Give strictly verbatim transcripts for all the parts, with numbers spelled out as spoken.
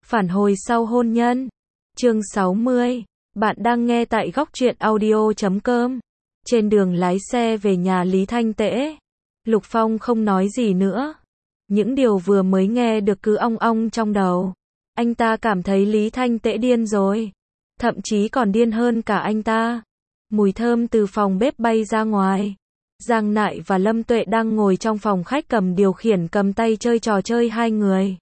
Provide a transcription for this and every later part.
Phản hồi sau hôn nhân. Chương sáu mươi. Bạn đang nghe tại góc truyện audio chấm com. Trên đường lái xe về nhà Lý Thanh Tễ, Lục Phong không nói gì nữa. Những điều vừa mới nghe được cứ ong ong trong đầu. Anh ta cảm thấy Lý Thanh Tễ điên rồi. Thậm chí còn điên hơn cả anh ta. Mùi thơm từ phòng bếp bay ra ngoài. Giang Nại và Lâm Tuệ đang ngồi trong phòng khách cầm điều khiển cầm tay chơi trò chơi hai người.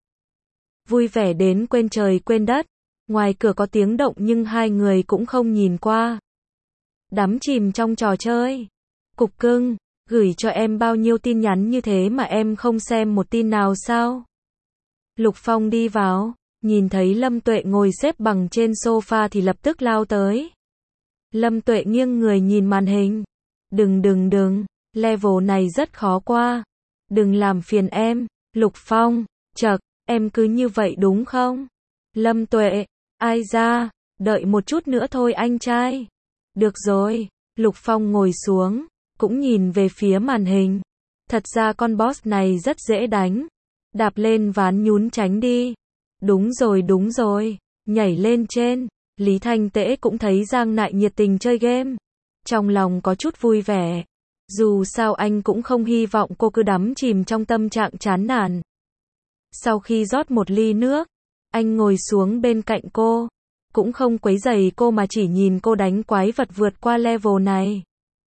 Vui vẻ đến quên trời quên đất. Ngoài cửa có tiếng động nhưng hai người cũng không nhìn qua. Đắm chìm trong trò chơi. Cục cưng, gửi cho em bao nhiêu tin nhắn như thế mà em không xem một tin nào sao? Lục Phong đi vào, nhìn thấy Lâm Tuệ ngồi xếp bằng trên sofa thì lập tức lao tới. Lâm Tuệ nghiêng người nhìn màn hình. Đừng đừng đừng, level này rất khó qua. Đừng làm phiền em. Lục Phong, chậc, em cứ như vậy đúng không? Lâm Tuệ, ai ra, đợi một chút nữa thôi anh trai. Được rồi, Lục Phong ngồi xuống, cũng nhìn về phía màn hình. Thật ra con boss này rất dễ đánh. Đạp lên ván nhún tránh đi. Đúng rồi đúng rồi, nhảy lên trên. Lý Thanh Tễ cũng thấy Giang Nại nhiệt tình chơi game. Trong lòng có chút vui vẻ. Dù sao anh cũng không hy vọng cô cứ đắm chìm trong tâm trạng chán nản. Sau khi rót một ly nước, anh ngồi xuống bên cạnh cô. Cũng không quấy rầy cô mà chỉ nhìn cô đánh quái vật vượt qua level này.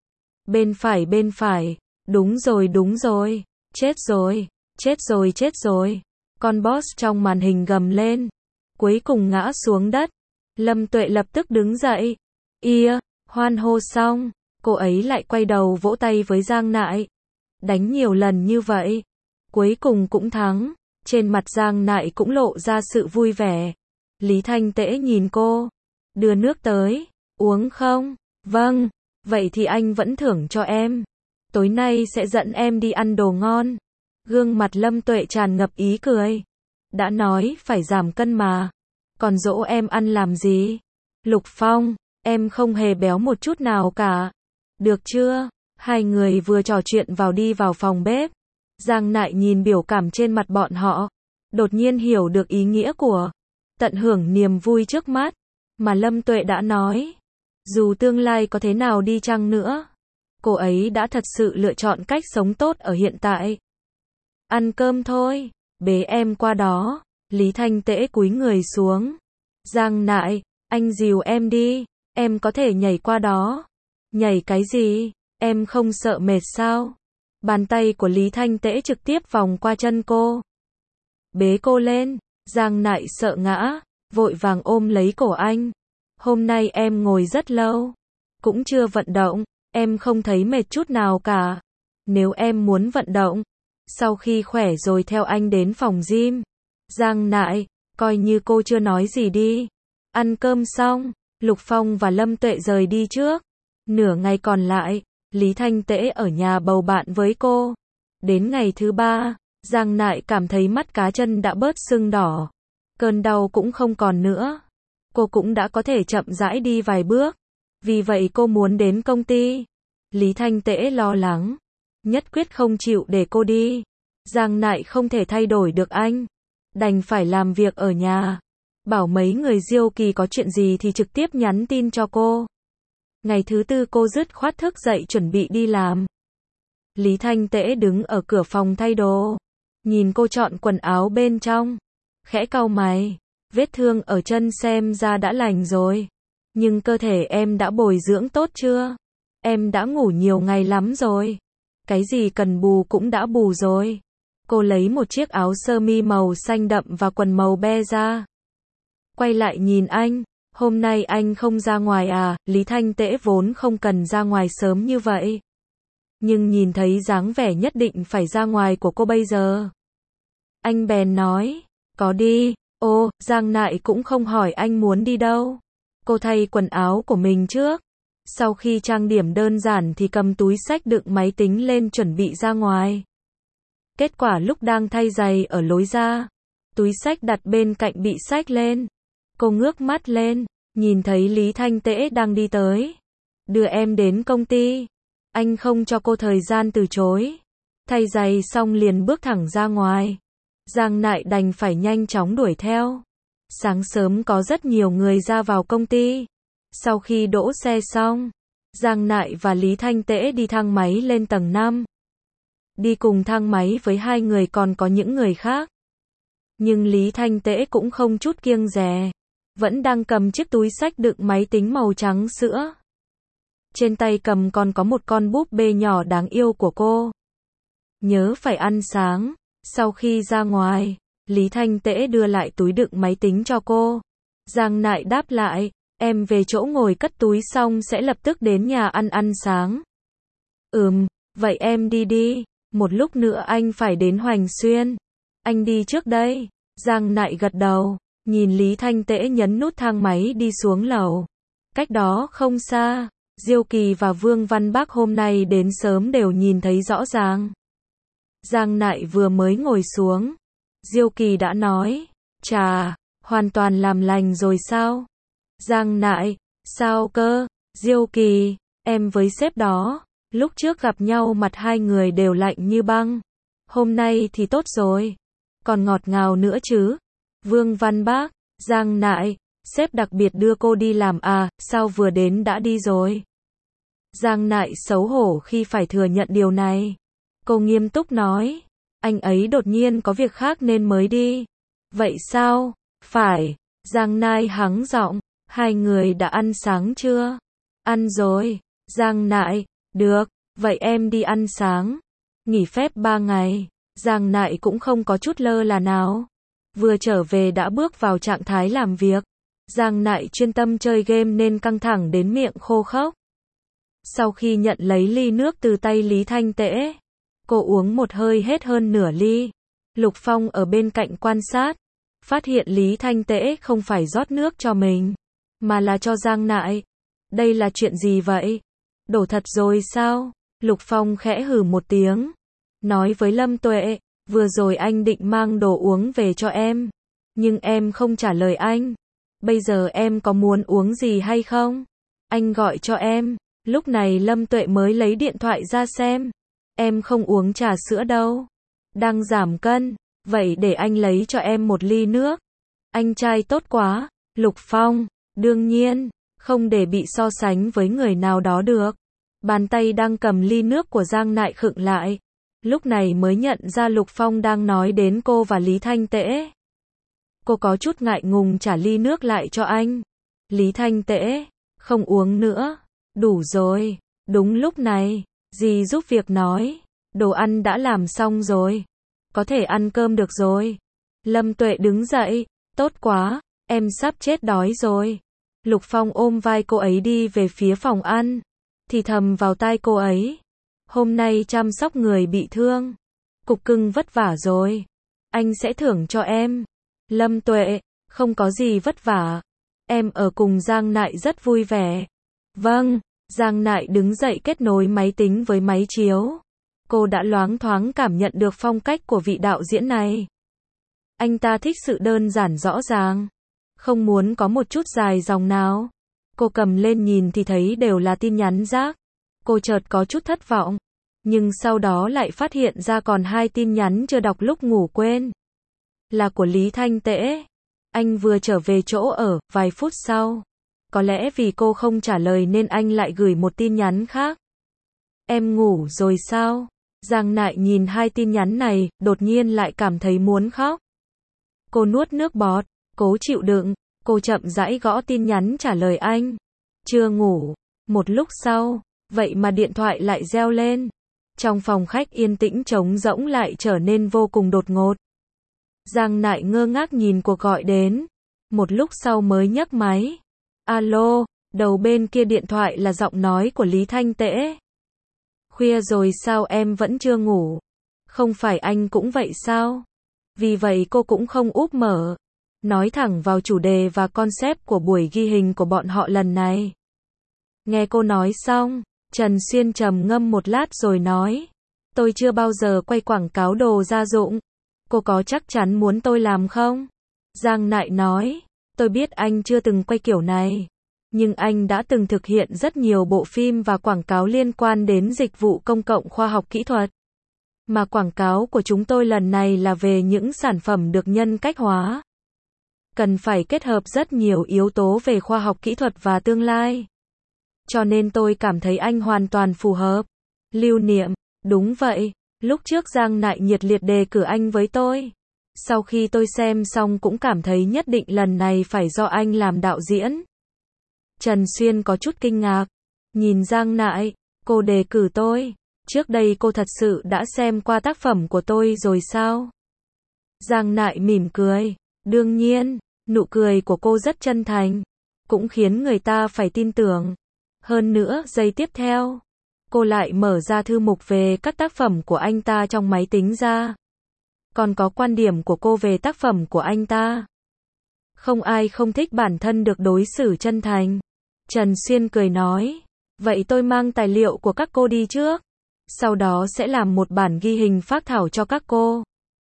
Bên phải bên phải, đúng rồi đúng rồi, chết rồi, chết rồi chết rồi. Con boss trong màn hình gầm lên. Cuối cùng ngã xuống đất. Lâm Tuệ lập tức đứng dậy. Ia, hoan hô xong, cô ấy lại quay đầu vỗ tay với Giang Nại. Đánh nhiều lần như vậy, cuối cùng cũng thắng. Trên mặt Giang Nại cũng lộ ra sự vui vẻ. Lý Thanh Tễ nhìn cô. Đưa nước tới. Uống không? Vâng. Vậy thì anh vẫn thưởng cho em. Tối nay sẽ dẫn em đi ăn đồ ngon. Gương mặt Lâm Tuệ tràn ngập ý cười. Đã nói phải giảm cân mà. Còn dỗ em ăn làm gì? Lục Phong, em không hề béo một chút nào cả. Được chưa? Hai người vừa trò chuyện vào đi vào phòng bếp. Giang Nại nhìn biểu cảm trên mặt bọn họ. Đột nhiên hiểu được ý nghĩa của tận hưởng niềm vui trước mắt. Mà Lâm Tuệ đã nói. Dù tương lai có thế nào đi chăng nữa, cô ấy đã thật sự lựa chọn cách sống tốt ở hiện tại. Ăn cơm thôi, bế em qua đó. Lý Thanh Tễ cúi người xuống. Giang Nại, anh dìu em đi, em có thể nhảy qua đó. Nhảy cái gì? Em không sợ mệt sao? Bàn tay của Lý Thanh Tễ trực tiếp vòng qua chân cô. Bế cô lên. Giang Nại sợ ngã, vội vàng ôm lấy cổ anh. Hôm nay em ngồi rất lâu, cũng chưa vận động, em không thấy mệt chút nào cả. Nếu em muốn vận động, sau khi khỏe rồi theo anh đến phòng gym. Giang Nại, coi như cô chưa nói gì đi. Ăn cơm xong, Lục Phong và Lâm Tuệ rời đi trước. Nửa ngày còn lại, Lý Thanh Tễ ở nhà bầu bạn với cô. Đến ngày thứ ba, Giang Nại cảm thấy mắt cá chân đã bớt sưng đỏ. Cơn đau cũng không còn nữa. Cô cũng đã có thể chậm rãi đi vài bước. Vì vậy cô muốn đến công ty. Lý Thanh Tễ lo lắng. Nhất quyết không chịu để cô đi. Giang Nại không thể thay đổi được anh. Đành phải làm việc ở nhà. Bảo mấy người Diêu Kỳ có chuyện gì thì trực tiếp nhắn tin cho cô. Ngày thứ tư cô dứt khoát thức dậy chuẩn bị đi làm. Lý Thanh Tễ đứng ở cửa phòng thay đồ. Nhìn cô chọn quần áo bên trong. Khẽ cau mày. Vết thương ở chân xem ra đã lành rồi. Nhưng cơ thể em đã bồi dưỡng tốt chưa? Em đã ngủ nhiều ngày lắm rồi. Cái gì cần bù cũng đã bù rồi. Cô lấy một chiếc áo sơ mi màu xanh đậm và quần màu be ra. Quay lại nhìn anh. Hôm nay anh không ra ngoài à? Lý Thanh Tễ vốn không cần ra ngoài sớm như vậy. Nhưng nhìn thấy dáng vẻ nhất định phải ra ngoài của cô bây giờ. Anh bèn nói. Có đi. Ô, Giang Nại cũng không hỏi anh muốn đi đâu. Cô thay quần áo của mình trước. Sau khi trang điểm đơn giản thì cầm túi xách đựng máy tính lên chuẩn bị ra ngoài. Kết quả lúc đang thay giày ở lối ra, túi xách đặt bên cạnh bị xách lên. Cô ngước mắt lên, nhìn thấy Lý Thanh Tễ đang đi tới. Đưa em đến công ty. Anh không cho cô thời gian từ chối. Thay giày xong liền bước thẳng ra ngoài. Giang Nại đành phải nhanh chóng đuổi theo. Sáng sớm có rất nhiều người ra vào công ty. Sau khi đỗ xe xong, Giang Nại và Lý Thanh Tễ đi thang máy lên tầng năm. Đi cùng thang máy với hai người còn có những người khác. Nhưng Lý Thanh Tễ cũng không chút kiêng dè, vẫn đang cầm chiếc túi xách đựng máy tính màu trắng sữa. Trên tay cầm còn có một con búp bê nhỏ đáng yêu của cô. Nhớ phải ăn sáng. Sau khi ra ngoài, Lý Thanh Tễ đưa lại túi đựng máy tính cho cô. Giang Nại đáp lại, em về chỗ ngồi cất túi xong sẽ lập tức đến nhà ăn ăn sáng. Ừm, vậy em đi đi, một lúc nữa anh phải đến Hoành Xuyên. Anh đi trước đây. Giang Nại gật đầu, nhìn Lý Thanh Tễ nhấn nút thang máy đi xuống lầu. Cách đó không xa, Diêu Kỳ và Vương Văn Bác hôm nay đến sớm đều nhìn thấy rõ ràng. Giang Nại vừa mới ngồi xuống, Diêu Kỳ đã nói, chà, hoàn toàn làm lành rồi sao? Giang Nại, sao cơ? Diêu Kỳ, em với sếp đó, lúc trước gặp nhau mặt hai người đều lạnh như băng. Hôm nay thì tốt rồi, còn ngọt ngào nữa chứ. Vương Văn Bác, Giang Nại, sếp đặc biệt đưa cô đi làm à, sao vừa đến đã đi rồi? Giang Nại xấu hổ khi phải thừa nhận điều này. Cô nghiêm túc nói, anh ấy đột nhiên có việc khác nên mới đi. Vậy sao? Phải. Giang Nại hắng giọng, hai người đã ăn sáng chưa? Ăn rồi. Giang Nại, được, vậy em đi ăn sáng. Nghỉ phép ba ngày. Giang Nại cũng không có chút lơ là nào. Vừa trở về đã bước vào trạng thái làm việc. Giang Nại chuyên tâm chơi game nên căng thẳng đến miệng khô khốc. Sau khi nhận lấy ly nước từ tay Lý Thanh Tễ, cô uống một hơi hết hơn nửa ly. Lục Phong ở bên cạnh quan sát, phát hiện Lý Thanh Tễ không phải rót nước cho mình, mà là cho Giang Nại. Đây là chuyện gì vậy? Đổ thật rồi sao? Lục Phong khẽ hừ một tiếng, nói với Lâm Tuệ, vừa rồi anh định mang đồ uống về cho em, nhưng em không trả lời anh. Bây giờ em có muốn uống gì hay không? Anh gọi cho em. Lúc này Lâm Tuệ mới lấy điện thoại ra xem. Em không uống trà sữa đâu. Đang giảm cân. Vậy để anh lấy cho em một ly nước. Anh trai tốt quá. Lục Phong. Đương nhiên. Không để bị so sánh với người nào đó được. Bàn tay đang cầm ly nước của Giang Nại khựng lại. Lúc này mới nhận ra Lục Phong đang nói đến cô và Lý Thanh Tễ. Cô có chút ngại ngùng trả ly nước lại cho anh. Lý Thanh Tễ. Không uống nữa. Đủ rồi. Đúng lúc này, dì giúp việc nói, đồ ăn đã làm xong rồi. Có thể ăn cơm được rồi. Lâm Tuệ đứng dậy, tốt quá, em sắp chết đói rồi. Lục Phong ôm vai cô ấy đi về phía phòng ăn, thì thầm vào tai cô ấy. Hôm nay chăm sóc người bị thương. Cục cưng vất vả rồi. Anh sẽ thưởng cho em. Lâm Tuệ, không có gì vất vả. Em ở cùng Giang Nại rất vui vẻ. Vâng. Giang Nại đứng dậy kết nối máy tính với máy chiếu. Cô đã loáng thoáng cảm nhận được phong cách của vị đạo diễn này. Anh ta thích sự đơn giản rõ ràng, không muốn có một chút dài dòng nào. Cô cầm lên nhìn thì thấy đều là tin nhắn rác. Cô chợt có chút thất vọng, nhưng sau đó lại phát hiện ra còn hai tin nhắn chưa đọc lúc ngủ quên. Là của Lý Thanh Tễ. Anh vừa trở về chỗ ở, vài phút sau. Có lẽ vì cô không trả lời nên anh lại gửi một tin nhắn khác. Em ngủ rồi sao? Giang Nại nhìn hai tin nhắn này, đột nhiên lại cảm thấy muốn khóc. Cô nuốt nước bọt, cố chịu đựng, cô chậm rãi gõ tin nhắn trả lời anh. Chưa ngủ. Một lúc sau, vậy mà điện thoại lại reo lên. Trong phòng khách yên tĩnh trống rỗng lại trở nên vô cùng đột ngột. Giang Nại ngơ ngác nhìn cuộc gọi đến. Một lúc sau mới nhấc máy. Alo, đầu bên kia điện thoại là giọng nói của Lý Thanh Tễ. Khuya rồi sao em vẫn chưa ngủ? Không phải anh cũng vậy sao? Vì vậy cô cũng không úp mở. Nói thẳng vào chủ đề và concept của buổi ghi hình của bọn họ lần này. Nghe cô nói xong, Trần Xuyên trầm ngâm một lát rồi nói. Tôi chưa bao giờ quay quảng cáo đồ gia dụng. Cô có chắc chắn muốn tôi làm không? Giang Nại nói. Tôi biết anh chưa từng quay kiểu này, nhưng anh đã từng thực hiện rất nhiều bộ phim và quảng cáo liên quan đến dịch vụ công cộng khoa học kỹ thuật. Mà quảng cáo của chúng tôi lần này là về những sản phẩm được nhân cách hóa. cần phải kết hợp rất nhiều yếu tố về khoa học kỹ thuật và tương lai. Cho nên tôi cảm thấy anh hoàn toàn phù hợp. Lưu Niệm, đúng vậy, lúc trước Giang Nại nhiệt liệt đề cử anh với tôi. Sau khi tôi xem xong cũng cảm thấy nhất định lần này phải do anh làm đạo diễn. Trần Xuyên có chút kinh ngạc, nhìn Giang Nại, cô đề cử tôi, trước đây cô thật sự đã xem qua tác phẩm của tôi rồi sao? Giang Nại mỉm cười, đương nhiên, nụ cười của cô rất chân thành, cũng khiến người ta phải tin tưởng. Hơn nữa, giây tiếp theo, cô lại mở ra thư mục về các tác phẩm của anh ta trong máy tính ra. Còn có quan điểm của cô về tác phẩm của anh ta. Không ai không thích bản thân được đối xử chân thành. Trần Xuyên cười nói, vậy tôi mang tài liệu của các cô đi trước. Sau đó sẽ làm một bản ghi hình phác thảo cho các cô.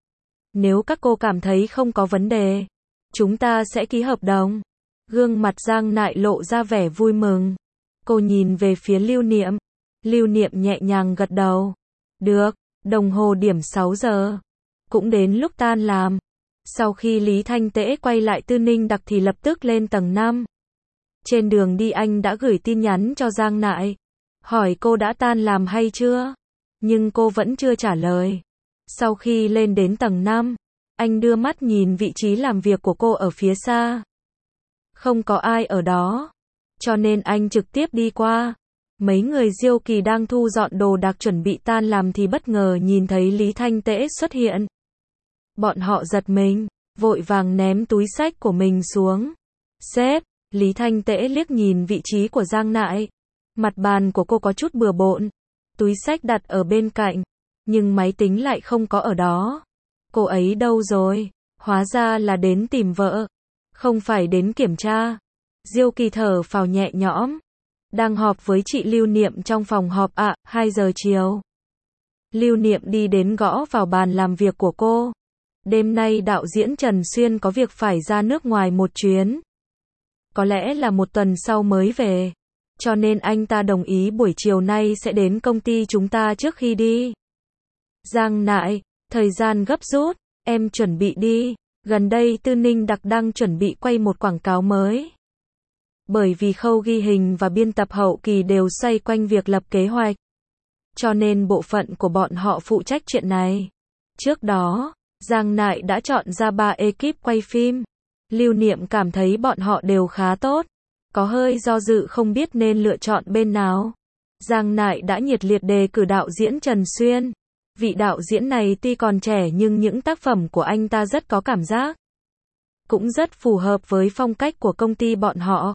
Nếu các cô cảm thấy không có vấn đề, chúng ta sẽ ký hợp đồng. Gương mặt Giang Nại lộ ra vẻ vui mừng. Cô nhìn về phía Lưu Niệm. Lưu Niệm nhẹ nhàng gật đầu. Được, đồng hồ điểm sáu giờ. Cũng đến lúc tan làm. Sau khi Lý Thanh Tễ quay lại Tư Ninh Đặc thì lập tức lên tầng năm. Trên đường đi anh đã gửi tin nhắn cho Giang Nại. Hỏi cô đã tan làm hay chưa? Nhưng cô vẫn chưa trả lời. Sau khi lên đến tầng năm, anh đưa mắt nhìn vị trí làm việc của cô ở phía xa. Không có ai ở đó. Cho nên anh trực tiếp đi qua. Mấy người Diêu Kỳ đang thu dọn đồ đạc chuẩn bị tan làm thì bất ngờ nhìn thấy Lý Thanh Tễ xuất hiện. Bọn họ giật mình, vội vàng ném túi xách của mình xuống. Sếp, Lý Thanh Tễ liếc nhìn vị trí của Giang Nại. Mặt bàn của cô có chút bừa bộn. Túi xách đặt ở bên cạnh, nhưng máy tính lại không có ở đó. Cô ấy đâu rồi? Hóa ra là đến tìm vợ, không phải đến kiểm tra. Diêu Kỳ thở phào nhẹ nhõm. Đang họp với chị Lưu Niệm trong phòng họp ạ, à, hai giờ chiều. Lưu Niệm đi đến gõ vào bàn làm việc của cô. Đêm nay đạo diễn Trần Xuyên có việc phải ra nước ngoài một chuyến. Có lẽ là một tuần sau mới về. Cho nên anh ta đồng ý buổi chiều nay sẽ đến công ty chúng ta trước khi đi. Giang Nại, thời gian gấp rút, em chuẩn bị đi. Gần đây Tư Ninh Đặc đang chuẩn bị quay một quảng cáo mới. Bởi vì khâu ghi hình và biên tập hậu kỳ đều xoay quanh việc lập kế hoạch. Cho nên bộ phận của bọn họ phụ trách chuyện này. Trước đó, Giang Nại đã chọn ra ba ekip quay phim. Lưu Niệm cảm thấy bọn họ đều khá tốt. Có hơi do dự không biết nên lựa chọn bên nào. Giang Nại đã nhiệt liệt đề cử đạo diễn Trần Xuyên. Vị đạo diễn này tuy còn trẻ nhưng những tác phẩm của anh ta rất có cảm giác. Cũng rất phù hợp với phong cách của công ty bọn họ.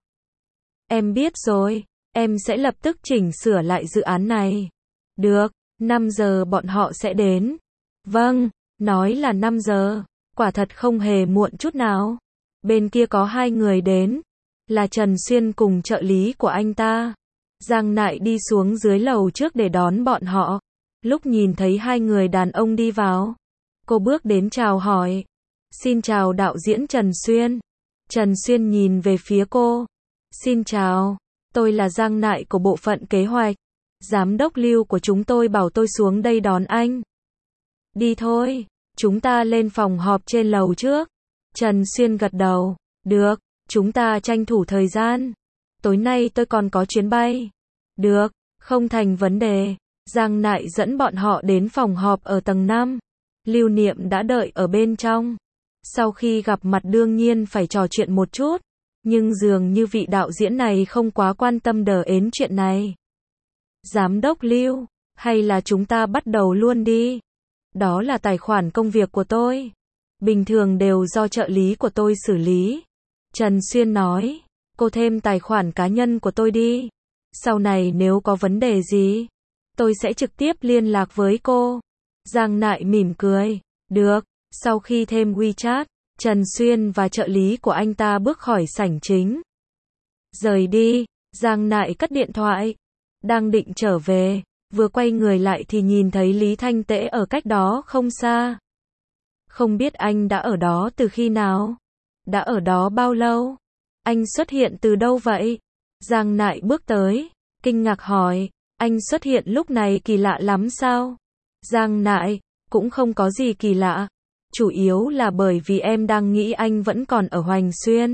Em biết rồi, em sẽ lập tức chỉnh sửa lại dự án này. Được, năm giờ bọn họ sẽ đến. Vâng, nói là năm giờ, quả thật không hề muộn chút nào. Bên kia có hai người đến, là Trần Xuyên cùng trợ lý của anh ta. Giang Nại đi xuống dưới lầu trước để đón bọn họ. Lúc nhìn thấy hai người đàn ông đi vào, cô bước đến chào hỏi. Xin chào đạo diễn Trần Xuyên. Trần Xuyên nhìn về phía cô. Xin chào, tôi là Giang Nại của bộ phận kế hoạch. Giám đốc Lưu của chúng tôi bảo tôi xuống đây đón anh. Đi thôi, chúng ta lên phòng họp trên lầu trước. Trần Xuyên gật đầu. Được, chúng ta tranh thủ thời gian. Tối nay tôi còn có chuyến bay. Được, không thành vấn đề. Giang Nại dẫn bọn họ đến phòng họp ở tầng năm. Lưu Niệm đã đợi ở bên trong. Sau khi gặp mặt đương nhiên phải trò chuyện một chút. Nhưng dường như vị đạo diễn này không quá quan tâm đờ ến chuyện này. Giám đốc Lưu, hay là chúng ta bắt đầu luôn đi. Đó là tài khoản công việc của tôi. Bình thường đều do trợ lý của tôi xử lý. Trần Xuyên nói, cô thêm tài khoản cá nhân của tôi đi. Sau này nếu có vấn đề gì, tôi sẽ trực tiếp liên lạc với cô. Giang Nại mỉm cười. Được, sau khi thêm WeChat, Trần Xuyên và trợ lý của anh ta bước khỏi sảnh chính. Rời đi, Giang Nại cất điện thoại. Đang định trở về, vừa quay người lại thì nhìn thấy Lý Thanh Tễ ở cách đó không xa. Không biết anh đã ở đó từ khi nào? Đã ở đó bao lâu? Anh xuất hiện từ đâu vậy? Giang Nại bước tới, kinh ngạc hỏi, anh xuất hiện lúc này kỳ lạ lắm sao? Giang Nại, cũng không có gì kỳ lạ. chủ yếu là bởi vì em đang nghĩ anh vẫn còn ở Hoành Xuyên.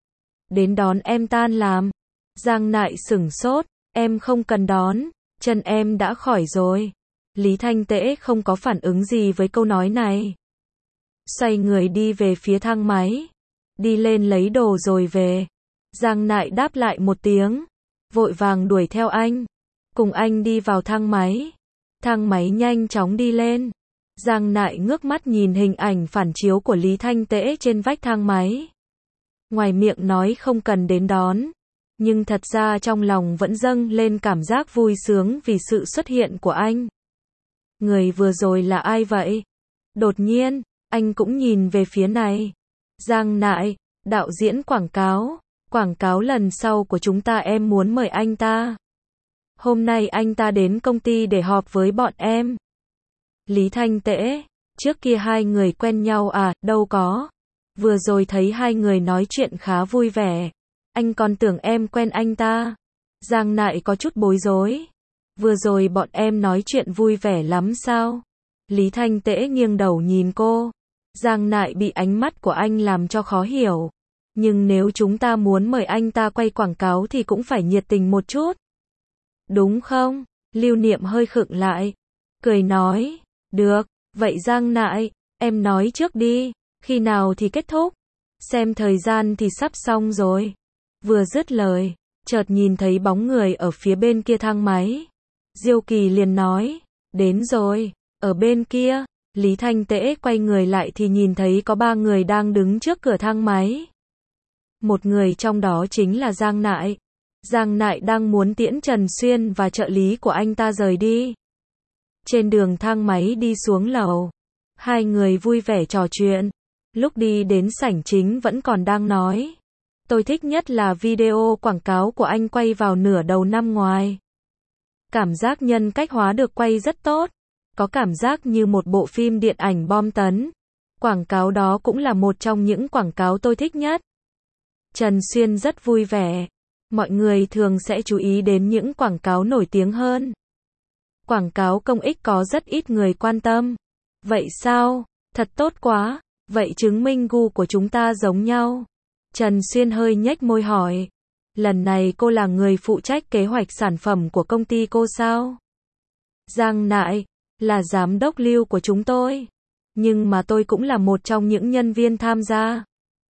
Đến đón em tan làm. Giang Nại sửng sốt, em không cần đón, chân em đã khỏi rồi. Lý Thanh Tễ không có phản ứng gì với câu nói này. Xoay người đi về phía thang máy. Đi lên lấy đồ rồi về. Giang Nại đáp lại một tiếng. Vội vàng đuổi theo anh. Cùng anh đi vào thang máy. Thang máy nhanh chóng đi lên. Giang Nại ngước mắt nhìn hình ảnh phản chiếu của Lý Thanh Tễ trên vách thang máy. Ngoài miệng nói không cần đến đón. Nhưng thật ra trong lòng vẫn dâng lên cảm giác vui sướng vì sự xuất hiện của anh. Người vừa rồi là ai vậy? Đột nhiên, anh cũng nhìn về phía này. Giang Nại, đạo diễn quảng cáo. Quảng cáo lần sau của chúng ta em muốn mời anh ta. Hôm nay anh ta đến công ty để họp với bọn em. Lý Thanh Tễ, trước kia hai người quen nhau à, đâu có. Vừa rồi thấy hai người nói chuyện khá vui vẻ. Anh còn tưởng em quen anh ta. Giang Nại có chút bối rối. Vừa rồi bọn em nói chuyện vui vẻ lắm sao? Lý Thanh Tễ nghiêng đầu nhìn cô. Giang Nại bị ánh mắt của anh làm cho khó hiểu. Nhưng nếu chúng ta muốn mời anh ta quay quảng cáo thì cũng phải nhiệt tình một chút. Đúng không? Lưu Niệm hơi khựng lại. Cười nói. Được, vậy Giang Nại, em nói trước đi. Khi nào thì kết thúc? Xem thời gian thì sắp xong rồi. Vừa dứt lời, chợt nhìn thấy bóng người ở phía bên kia thang máy. Diêu Kỳ liền nói. Đến rồi, ở bên kia. Lý Thanh Tễ quay người lại thì nhìn thấy có ba người đang đứng trước cửa thang máy. Một người trong đó chính là Giang Nại. Giang Nại đang muốn tiễn Trần Xuyên và trợ lý của anh ta rời đi. Trên đường thang máy đi xuống lầu, hai người vui vẻ trò chuyện. Lúc đi đến sảnh chính vẫn còn đang nói. Tôi thích nhất là video quảng cáo của anh quay vào nửa đầu năm ngoài. Cảm giác nhân cách hóa được quay rất tốt. Có cảm giác như một bộ phim điện ảnh bom tấn. Quảng cáo đó cũng là một trong những quảng cáo tôi thích nhất. Trần Xuyên rất vui vẻ. Mọi người thường sẽ chú ý đến những quảng cáo nổi tiếng hơn. Quảng cáo công ích có rất ít người quan tâm. Vậy sao? Thật tốt quá. Vậy chứng minh gu của chúng ta giống nhau. Trần Xuyên hơi nhếch môi hỏi. Lần này cô là người phụ trách kế hoạch sản phẩm của công ty cô sao? Giang Nại, là giám đốc lưu của chúng tôi. Nhưng mà tôi cũng là một trong những nhân viên tham gia.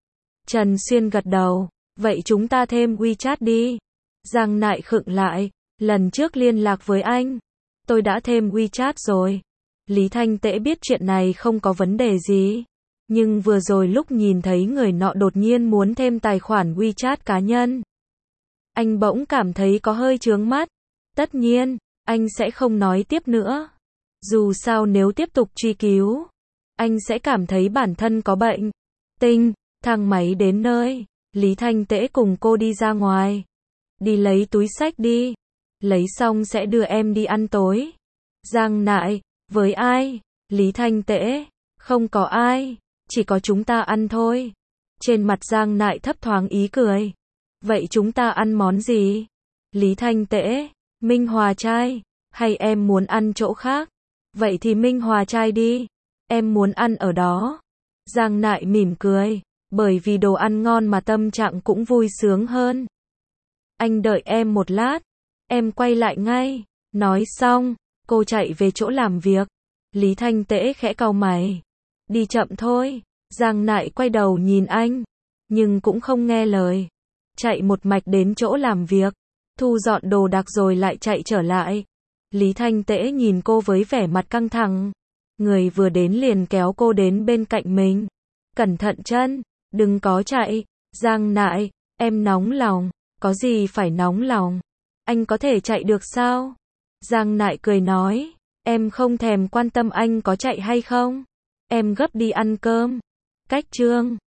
Trần Xuyên gật đầu. Vậy chúng ta thêm WeChat đi. Giang Nại khựng lại. Lần trước liên lạc với anh, tôi đã thêm WeChat rồi. Lý Thanh Tễ biết chuyện này không có vấn đề gì. Nhưng vừa rồi lúc nhìn thấy người nọ đột nhiên muốn thêm tài khoản WeChat cá nhân, anh bỗng cảm thấy có hơi chướng mắt. Tất nhiên, anh sẽ không nói tiếp nữa. Dù sao nếu tiếp tục truy cứu, anh sẽ cảm thấy bản thân có bệnh. Tinh, thang máy đến nơi. Lý Thanh Tễ cùng cô đi ra ngoài. Đi lấy túi xách đi. Lấy xong sẽ đưa em đi ăn tối. Giang Nại, với ai? Lý Thanh Tễ, không có ai, chỉ có chúng ta ăn thôi. Trên mặt Giang Nại thấp thoáng ý cười. Vậy chúng ta ăn món gì? Lý Thanh Tễ, Minh Hòa trai, hay em muốn ăn chỗ khác? Vậy thì Minh Hòa trai đi, em muốn ăn ở đó. Giang Nại mỉm cười, bởi vì đồ ăn ngon mà tâm trạng cũng vui sướng hơn. Anh đợi em một lát, em quay lại ngay. Nói xong, cô chạy về chỗ làm việc. Lý Thanh Tễ khẽ cau mày. Đi chậm thôi. Giang Nại quay đầu nhìn anh, nhưng cũng không nghe lời. Chạy một mạch đến chỗ làm việc, thu dọn đồ đạc rồi lại chạy trở lại. Lý Thanh Tễ nhìn cô với vẻ mặt căng thẳng. Người vừa đến liền kéo cô đến bên cạnh mình. Cẩn thận chân, đừng có chạy. Giang Nại, em nóng lòng. Có gì phải nóng lòng? Anh có thể chạy được sao? Giang Nại cười nói. Em không thèm quan tâm anh có chạy hay không. Em gấp đi ăn cơm. Cách chương